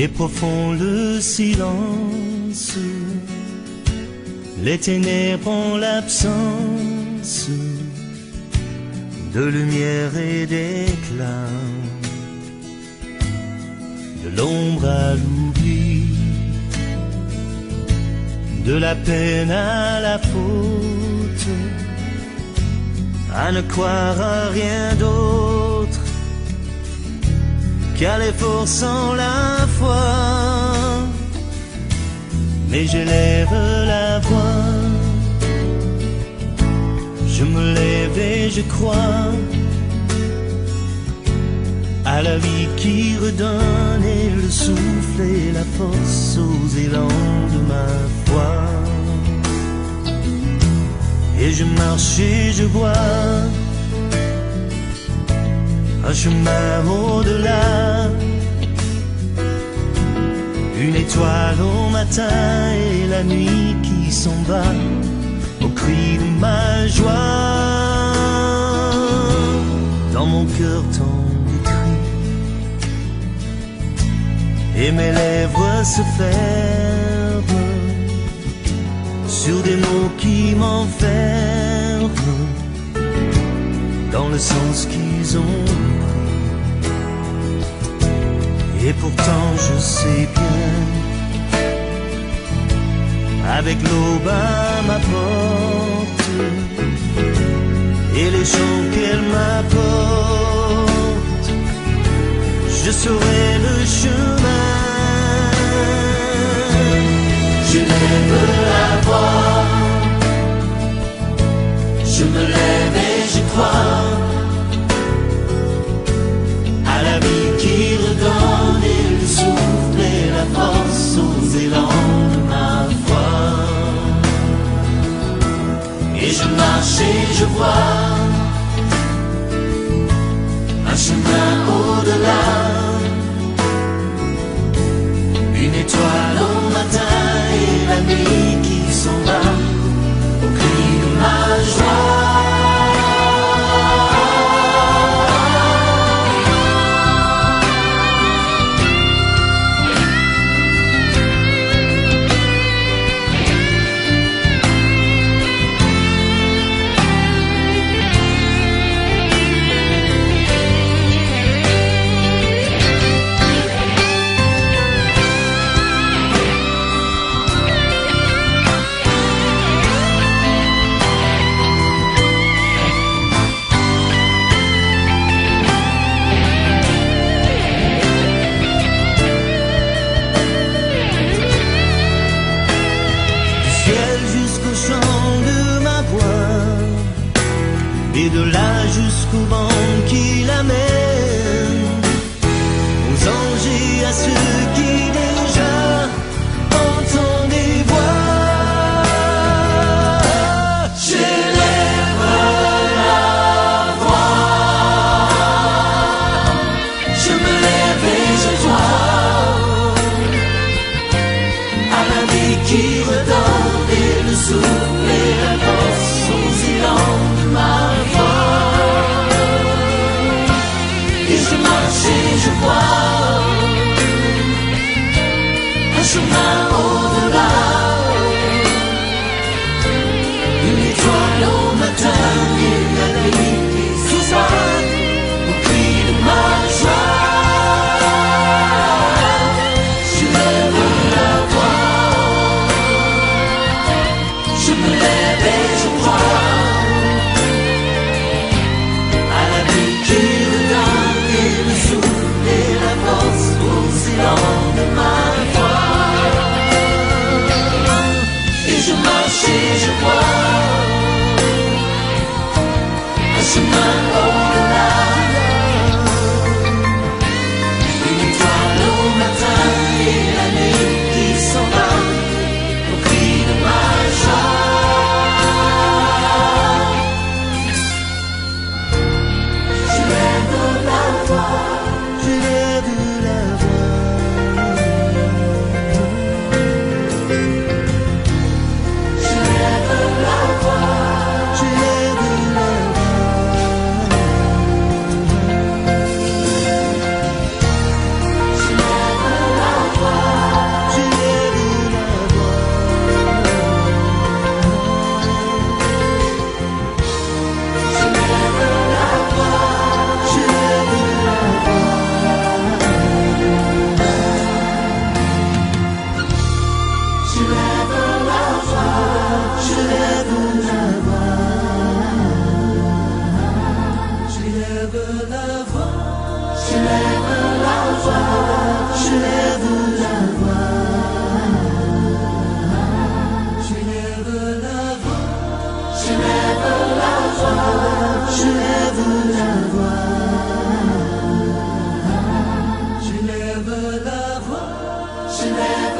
Et profond le silence, les ténèbres en l'absence de lumière et d'éclat, de l'ombre à l'oubli, de la peine à la faute, à ne croire à rien d'autre qu'à l'effort sans la foi. Mais j'élève la voix, je me lève et je crois à la vie qui redonne et le souffle et la force aux élans de ma foi. Et je marche et je vois un chemin au-delà, une étoile au matin et la nuit qui s'en va au cri de ma joie. Dans mon cœur tant de cris et mes lèvres se ferment sur des mots qui m'enferment dans le sens qu'ils ont pris. Et pourtant je sais bien, avec l'aube à ma porte et les chants qu'elle m'apporte, je saurai le chemin. Je lève la voix, je me lève et je crois à la vie qui redonne et le souffle et la force aux élans de ma foi. Et je marche et je vois un chemin au-delà, une étoile au matin et la nuit qui s'en va au cri de ma joie. Et de là jusqu'au vent qui l'amène, aux anges et à ceux qui déjà entendent des voix. J'élève la voix, je me lève et je vois à la vie qui redonne et le souffle et la force aux élans de ma voix. Et je marche et je vois un chemin au-delà, une étoile au matin et la nuit qui s'en va au cri de ma joie. Je lève la voix, je me lève et je crois à la vie qui redonne et le souffle et la force aux élans de ma foi. Et je marche et je vois un chemin au-delà, une étoile au matin et la nuit qui s'en va au cri de ma joie. Je lève la voix, je lève la voix, je lève la voix, je lève la voix. lève la voix, je lève la voix, je lève la voix, je lève la voix, je lève la voix, je lève la voix, je lève la voix, je lève